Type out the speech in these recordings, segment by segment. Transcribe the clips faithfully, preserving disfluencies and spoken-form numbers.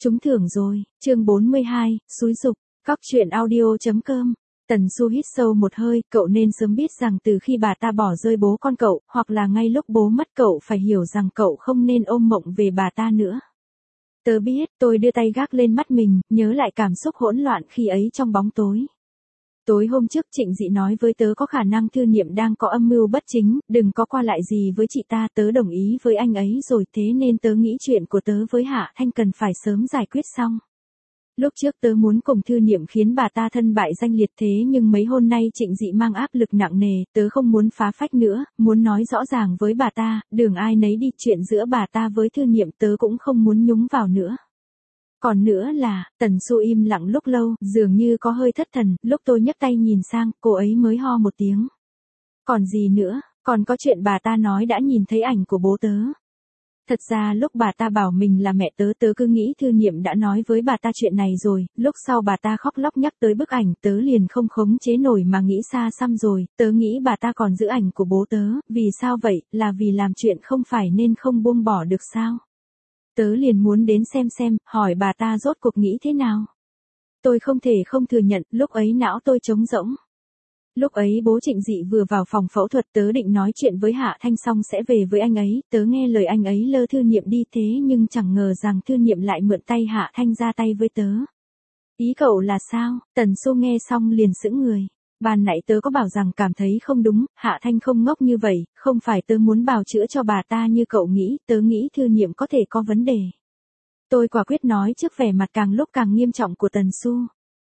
Trúng thưởng rồi, chương bốn mươi hai, xúi giục, cóc truyện audio.com. Tần Xu hít sâu một hơi, cậu nên sớm biết rằng từ khi bà ta bỏ rơi bố con cậu, hoặc là ngay lúc bố mất cậu phải hiểu rằng cậu không nên ôm mộng về bà ta nữa. Tớ biết, tôi đưa tay gác lên mắt mình, nhớ lại cảm xúc hỗn loạn khi ấy trong bóng tối. Tối hôm trước Trịnh Dị nói với tớ có khả năng Thư Niệm đang có âm mưu bất chính, đừng có qua lại gì với chị ta, tớ đồng ý với anh ấy rồi, thế nên tớ nghĩ chuyện của tớ với Hạ Thanh cần phải sớm giải quyết xong. Lúc trước tớ muốn cùng Thư Niệm khiến bà ta thân bại danh liệt, thế nhưng mấy hôm nay Trịnh Dị mang áp lực nặng nề, tớ không muốn phá phách nữa, muốn nói rõ ràng với bà ta, đường ai nấy đi, chuyện giữa bà ta với Thư Niệm tớ cũng không muốn nhúng vào nữa. Còn nữa là, Tần Xu im lặng lúc lâu, dường như có hơi thất thần, lúc tôi nhấc tay nhìn sang, cô ấy mới ho một tiếng. Còn gì nữa, còn có chuyện bà ta nói đã nhìn thấy ảnh của bố tớ. Thật ra lúc bà ta bảo mình là mẹ tớ, tớ cứ nghĩ Thư Niệm đã nói với bà ta chuyện này rồi, lúc sau bà ta khóc lóc nhắc tới bức ảnh, tớ liền không khống chế nổi mà nghĩ xa xăm rồi, tớ nghĩ bà ta còn giữ ảnh của bố tớ, vì sao vậy, là vì làm chuyện không phải nên không buông bỏ được sao? Tớ liền muốn đến xem xem, hỏi bà ta rốt cuộc nghĩ thế nào. Tôi không thể không thừa nhận, lúc ấy não tôi trống rỗng. Lúc ấy bố Trịnh Dị vừa vào phòng phẫu thuật, tớ định nói chuyện với Hạ Thanh xong sẽ về với anh ấy, tớ nghe lời anh ấy lơ Thư Niệm đi, thế nhưng chẳng ngờ rằng Thư Niệm lại mượn tay Hạ Thanh ra tay với tớ. Ý cậu là sao? Tần Xu nghe xong liền sững người. Ban nãy tớ có bảo rằng cảm thấy không đúng, Hạ Thanh không ngốc như vậy, không phải tớ muốn bào chữa cho bà ta như cậu nghĩ, tớ nghĩ Thư Niệm có thể có vấn đề. Tôi quả quyết nói trước vẻ mặt càng lúc càng nghiêm trọng của Tần Xu.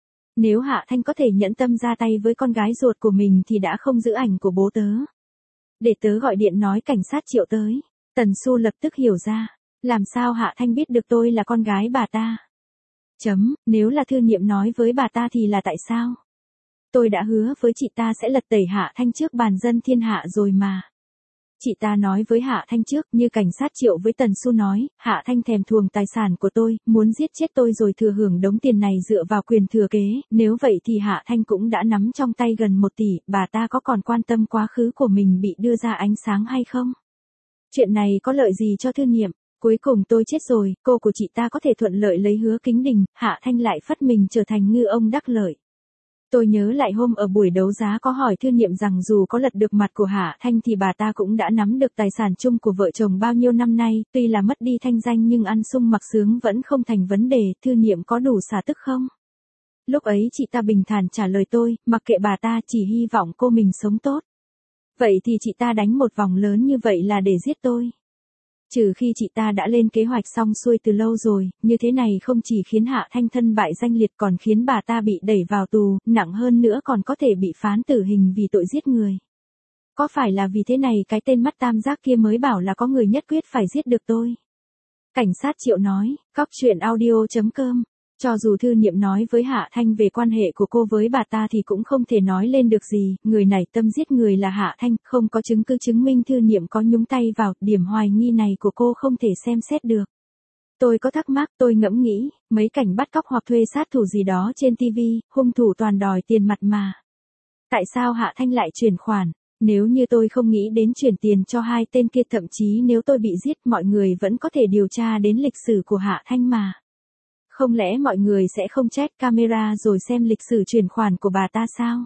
Nếu Hạ Thanh có thể nhẫn tâm ra tay với con gái ruột của mình thì đã không giữ ảnh của bố tớ. Để tớ gọi điện nói cảnh sát triệu tới. Tần Xu lập tức hiểu ra. Làm sao Hạ Thanh biết được tôi là con gái bà ta? Chấm, nếu là Thư Niệm nói với bà ta thì là tại sao? Tôi đã hứa với chị ta sẽ lật tẩy Hạ Thanh trước bàn dân thiên hạ rồi mà. Chị ta nói với Hạ Thanh trước, như cảnh sát triệu với Tần Xu nói, Hạ Thanh thèm thuồng tài sản của tôi, muốn giết chết tôi rồi thừa hưởng đống tiền này dựa vào quyền thừa kế, nếu vậy thì Hạ Thanh cũng đã nắm trong tay gần một tỷ, bà ta có còn quan tâm quá khứ của mình bị đưa ra ánh sáng hay không? Chuyện này có lợi gì cho Thư Niệm? Cuối cùng tôi chết rồi, cô của chị ta có thể thuận lợi lấy Hứa Kính Đình, Hạ Thanh lại phất mình trở thành ngư ông đắc lợi. Tôi nhớ lại hôm ở buổi đấu giá có hỏi Thư Niệm rằng dù có lật được mặt của Hạ Thanh thì bà ta cũng đã nắm được tài sản chung của vợ chồng bao nhiêu năm nay, tuy là mất đi thanh danh nhưng ăn sung mặc sướng vẫn không thành vấn đề, Thư Niệm có đủ xả tức không? Lúc ấy chị ta bình thản trả lời tôi, mặc kệ bà ta, chỉ hy vọng cô mình sống tốt. Vậy thì chị ta đánh một vòng lớn như vậy là để giết tôi. Trừ khi chị ta đã lên kế hoạch xong xuôi từ lâu rồi, như thế này không chỉ khiến Hạ Thanh thân bại danh liệt còn khiến bà ta bị đẩy vào tù, nặng hơn nữa còn có thể bị phán tử hình vì tội giết người. Có phải là vì thế này cái tên mắt tam giác kia mới bảo là có người nhất quyết phải giết được tôi? Cảnh sát triệu nói, cóc truyện audio.com. Cho dù Thư Niệm nói với Hạ Thanh về quan hệ của cô với bà ta thì cũng không thể nói lên được gì, người này tâm giết người là Hạ Thanh, không có chứng cứ chứng minh Thư Niệm có nhúng tay vào, điểm hoài nghi này của cô không thể xem xét được. Tôi có thắc mắc, tôi ngẫm nghĩ, mấy cảnh bắt cóc hoặc thuê sát thủ gì đó trên ti vi, hung thủ toàn đòi tiền mặt mà. Tại sao Hạ Thanh lại chuyển khoản? Nếu như tôi không nghĩ đến chuyển tiền cho hai tên kia, thậm chí nếu tôi bị giết mọi người vẫn có thể điều tra đến lịch sử của Hạ Thanh mà. Không lẽ mọi người sẽ không check camera rồi xem lịch sử chuyển khoản của bà ta sao?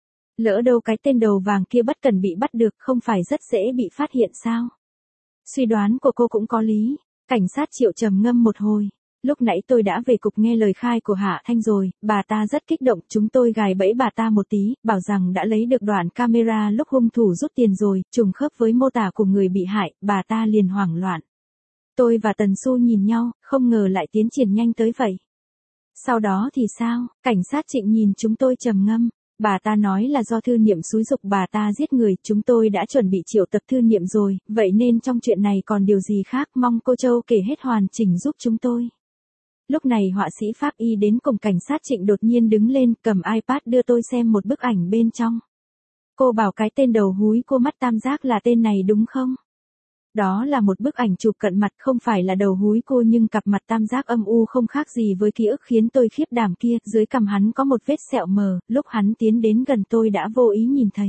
Lỡ đâu cái tên đầu vàng kia bất cẩn bị bắt được, không phải rất dễ bị phát hiện sao? Suy đoán của cô cũng có lý. Cảnh sát triệu trầm ngâm một hồi. Lúc nãy tôi đã về cục nghe lời khai của Hạ Thanh rồi, bà ta rất kích động, chúng tôi gài bẫy bà ta một tí, bảo rằng đã lấy được đoạn camera lúc hung thủ rút tiền rồi, trùng khớp với mô tả của người bị hại, bà ta liền hoảng loạn. Tôi và Tần Xu nhìn nhau, không ngờ lại tiến triển nhanh tới vậy. Sau đó thì sao? Cảnh sát Trịnh nhìn chúng tôi trầm ngâm. Bà ta nói là do Thư Niệm xúi giục bà ta giết người, chúng tôi đã chuẩn bị triệu tập Thư Niệm rồi, vậy nên trong chuyện này còn điều gì khác, mong cô Châu kể hết hoàn chỉnh giúp chúng tôi. Lúc này họa sĩ pháp y đến cùng cảnh sát Trịnh đột nhiên đứng lên, cầm iPad đưa tôi xem một bức ảnh bên trong. Cô bảo cái tên đầu húi cô mắt tam giác là tên này đúng không? Đó là một bức ảnh chụp cận mặt, không phải là đầu húi cô nhưng cặp mặt tam giác âm u không khác gì với ký ức khiến tôi khiếp đảm kia, dưới cằm hắn có một vết sẹo mờ, lúc hắn tiến đến gần tôi đã vô ý nhìn thấy.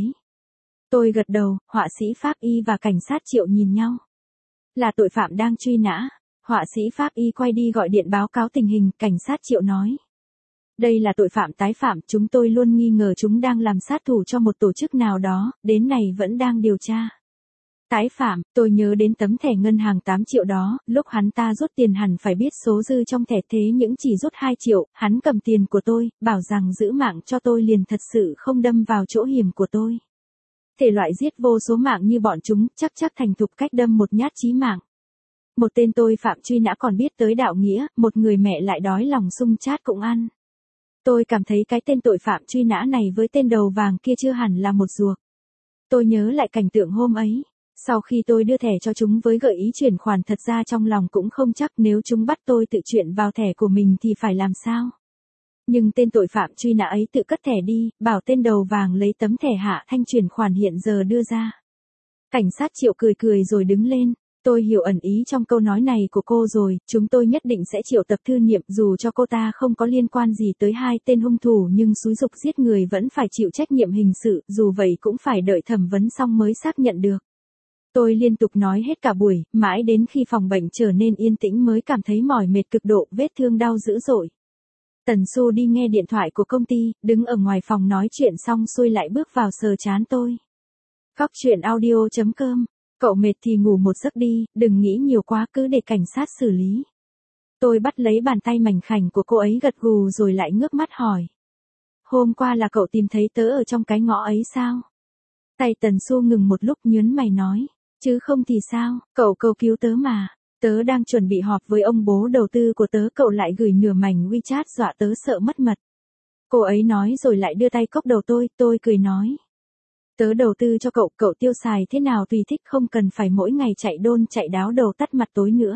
Tôi gật đầu, họa sĩ pháp y và cảnh sát triệu nhìn nhau. Là tội phạm đang truy nã. Họa sĩ Pháp Y quay đi gọi điện báo cáo tình hình, cảnh sát Triệu nói. Đây là tội phạm tái phạm, chúng tôi luôn nghi ngờ chúng đang làm sát thủ cho một tổ chức nào đó, đến nay vẫn đang điều tra. Tái phạm, tôi nhớ đến tấm thẻ ngân hàng tám triệu đó, lúc hắn ta rút tiền hẳn phải biết số dư trong thẻ thế nhưng chỉ rút hai triệu, hắn cầm tiền của tôi, bảo rằng giữ mạng cho tôi liền thật sự không đâm vào chỗ hiểm của tôi. Thể loại giết vô số mạng như bọn chúng, chắc chắc thành thục cách đâm một nhát chí mạng. Một tên tôi phạm truy nã còn biết tới đạo nghĩa, một người mẹ lại đói lòng sung chát cũng ăn. Tôi cảm thấy cái tên tội phạm truy nã này với tên đầu vàng kia chưa hẳn là một ruột. Tôi nhớ lại cảnh tượng hôm ấy. Sau khi tôi đưa thẻ cho chúng với gợi ý chuyển khoản, thật ra trong lòng cũng không chắc nếu chúng bắt tôi tự chuyển vào thẻ của mình thì phải làm sao. Nhưng tên tội phạm truy nã ấy tự cất thẻ đi, bảo tên đầu vàng lấy tấm thẻ Hạ Thanh chuyển khoản hiện giờ đưa ra. Cảnh sát Triệu cười cười rồi đứng lên. Tôi hiểu ẩn ý trong câu nói này của cô rồi, chúng tôi nhất định sẽ triệu tập Thư Niệm, dù cho cô ta không có liên quan gì tới hai tên hung thủ nhưng xúi giục giết người vẫn phải chịu trách nhiệm hình sự, dù vậy cũng phải đợi thẩm vấn xong mới xác nhận được. Tôi liên tục nói hết cả buổi, mãi đến khi phòng bệnh trở nên yên tĩnh mới cảm thấy mỏi mệt cực độ, vết thương đau dữ dội. Tần Xu đi nghe điện thoại của công ty, đứng ở ngoài phòng nói chuyện xong xuôi lại bước vào sờ trán tôi. Cóc truyện audio chấm com. Cậu mệt thì ngủ một giấc đi, đừng nghĩ nhiều quá, cứ để cảnh sát xử lý. Tôi bắt lấy bàn tay mảnh khảnh của cô ấy gật gù rồi lại ngước mắt hỏi. Hôm qua là cậu tìm thấy tớ ở trong cái ngõ ấy sao? Tay Tần Xu ngừng một lúc nhớn mày nói. Chứ không thì sao, cậu cầu cứu tớ mà. Tớ đang chuẩn bị họp với ông bố đầu tư của tớ, cậu lại gửi nửa mảnh WeChat dọa tớ sợ mất mật. Cô ấy nói rồi lại đưa tay cốc đầu tôi, tôi cười nói. Tớ đầu tư cho cậu, cậu tiêu xài thế nào tùy thích, không cần phải mỗi ngày chạy đôn chạy đáo đầu tắt mặt tối nữa.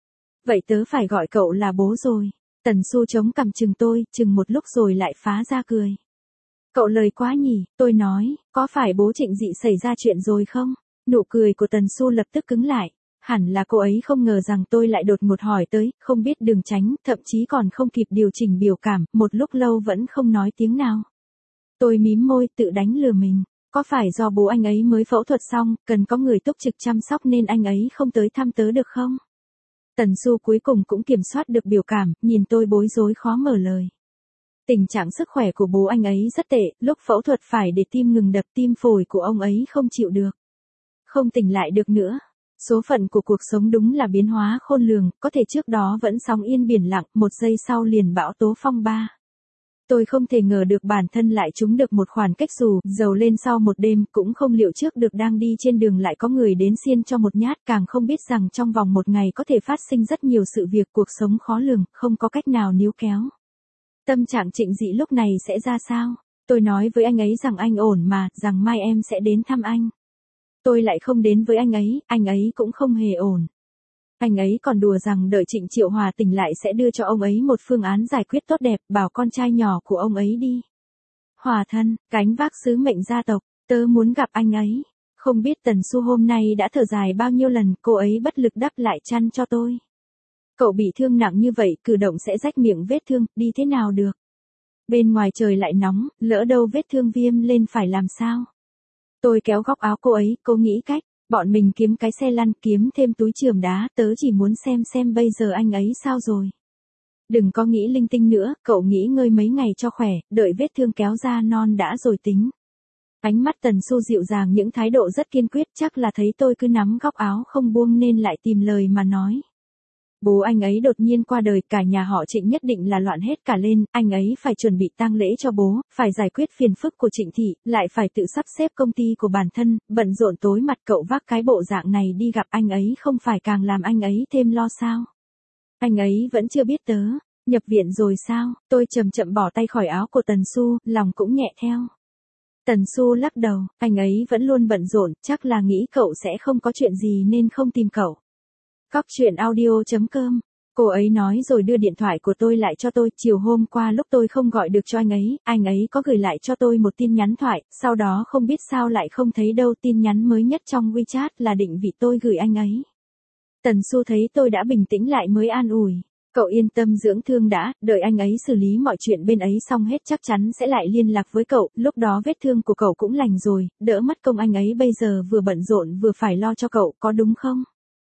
Vậy tớ phải gọi cậu là bố rồi. Tần Xu chống cằm chừng tôi, chừng một lúc rồi lại phá ra cười. Cậu lời quá nhỉ, tôi nói, có phải bố Trịnh Dị xảy ra chuyện rồi không? Nụ cười của Tần Xu lập tức cứng lại. Hẳn là cô ấy không ngờ rằng tôi lại đột ngột hỏi tới, không biết đường tránh, thậm chí còn không kịp điều chỉnh biểu cảm, một lúc lâu vẫn không nói tiếng nào. Tôi mím môi, tự đánh lừa mình. Có phải do bố anh ấy mới phẫu thuật xong, cần có người túc trực chăm sóc nên anh ấy không tới thăm tớ được không? Tần Xu cuối cùng cũng kiểm soát được biểu cảm, nhìn tôi bối rối khó mở lời. Tình trạng sức khỏe của bố anh ấy rất tệ, lúc phẫu thuật phải để tim ngừng đập, tim phổi của ông ấy không chịu được. Không tỉnh lại được nữa. Số phận của cuộc sống đúng là biến hóa khôn lường, có thể trước đó vẫn sóng yên biển lặng, một giây sau liền bão tố phong ba. Tôi không thể ngờ được bản thân lại trúng được một khoản cách xù, giàu lên sau một đêm, cũng không liệu trước được đang đi trên đường lại có người đến xiên cho một nhát, càng không biết rằng trong vòng một ngày có thể phát sinh rất nhiều sự việc, cuộc sống khó lường, không có cách nào níu kéo. Tâm trạng Trịnh Dị lúc này sẽ ra sao? Tôi nói với anh ấy rằng anh ổn mà, rằng mai em sẽ đến thăm anh. Tôi lại không đến với anh ấy, anh ấy cũng không hề ổn. Anh ấy còn đùa rằng đợi Trịnh Triệu Hòa tỉnh lại sẽ đưa cho ông ấy một phương án giải quyết tốt đẹp, bảo con trai nhỏ của ông ấy đi. Hòa thân, gánh vác sứ mệnh gia tộc, tớ muốn gặp anh ấy. Không biết Tần Xu hôm nay đã thở dài bao nhiêu lần, cô ấy bất lực đắp lại chăn cho tôi. Cậu bị thương nặng như vậy, cử động sẽ rách miệng vết thương, đi thế nào được? Bên ngoài trời lại nóng, lỡ đâu vết thương viêm lên phải làm sao? Tôi kéo góc áo cô ấy, cô nghĩ cách. Bọn mình kiếm cái xe lăn, kiếm thêm túi chườm đá, tớ chỉ muốn xem xem bây giờ anh ấy sao rồi. Đừng có nghĩ linh tinh nữa, cậu nghỉ ngơi mấy ngày cho khỏe, đợi vết thương kéo ra non đã rồi tính. Ánh mắt Tần Xu dịu dàng, những thái độ rất kiên quyết, chắc là thấy tôi cứ nắm góc áo không buông nên lại tìm lời mà nói. Bố anh ấy đột nhiên qua đời, cả nhà họ Trịnh nhất định là loạn hết cả lên, anh ấy phải chuẩn bị tang lễ cho bố, phải giải quyết phiền phức của Trịnh thị, lại phải tự sắp xếp công ty của bản thân, bận rộn tối mặt, cậu vác cái bộ dạng này đi gặp anh ấy không phải càng làm anh ấy thêm lo sao? Anh ấy vẫn chưa biết tớ, nhập viện rồi sao? Tôi chậm chậm bỏ tay khỏi áo của Tần Xu, lòng cũng nhẹ theo. Tần Xu lắc đầu, anh ấy vẫn luôn bận rộn, chắc là nghĩ cậu sẽ không có chuyện gì nên không tìm cậu. Cóc truyện audio chấm com. Cô ấy nói rồi đưa điện thoại của tôi lại cho tôi. Chiều hôm qua lúc tôi không gọi được cho anh ấy, anh ấy có gửi lại cho tôi một tin nhắn thoại, sau đó không biết sao lại không thấy đâu. Tin nhắn mới nhất trong WeChat là định vị tôi gửi anh ấy. Tần Xu thấy tôi đã bình tĩnh lại mới an ủi. Cậu yên tâm dưỡng thương đã, đợi anh ấy xử lý mọi chuyện bên ấy xong hết chắc chắn sẽ lại liên lạc với cậu, lúc đó vết thương của cậu cũng lành rồi, đỡ mất công anh ấy bây giờ vừa bận rộn vừa phải lo cho cậu, có đúng không?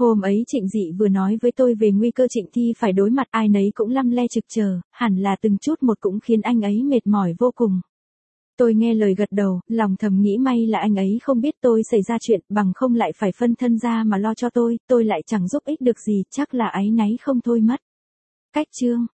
Hôm ấy Trịnh Dị vừa nói với tôi về nguy cơ Trịnh Thi phải đối mặt, ai nấy cũng lăm le trực chờ, hẳn là từng chút một cũng khiến anh ấy mệt mỏi vô cùng. Tôi nghe lời gật đầu, lòng thầm nghĩ may là anh ấy không biết tôi xảy ra chuyện, bằng không lại phải phân thân ra mà lo cho tôi, tôi lại chẳng giúp ích được gì, chắc là áy náy không thôi mất. Cách chương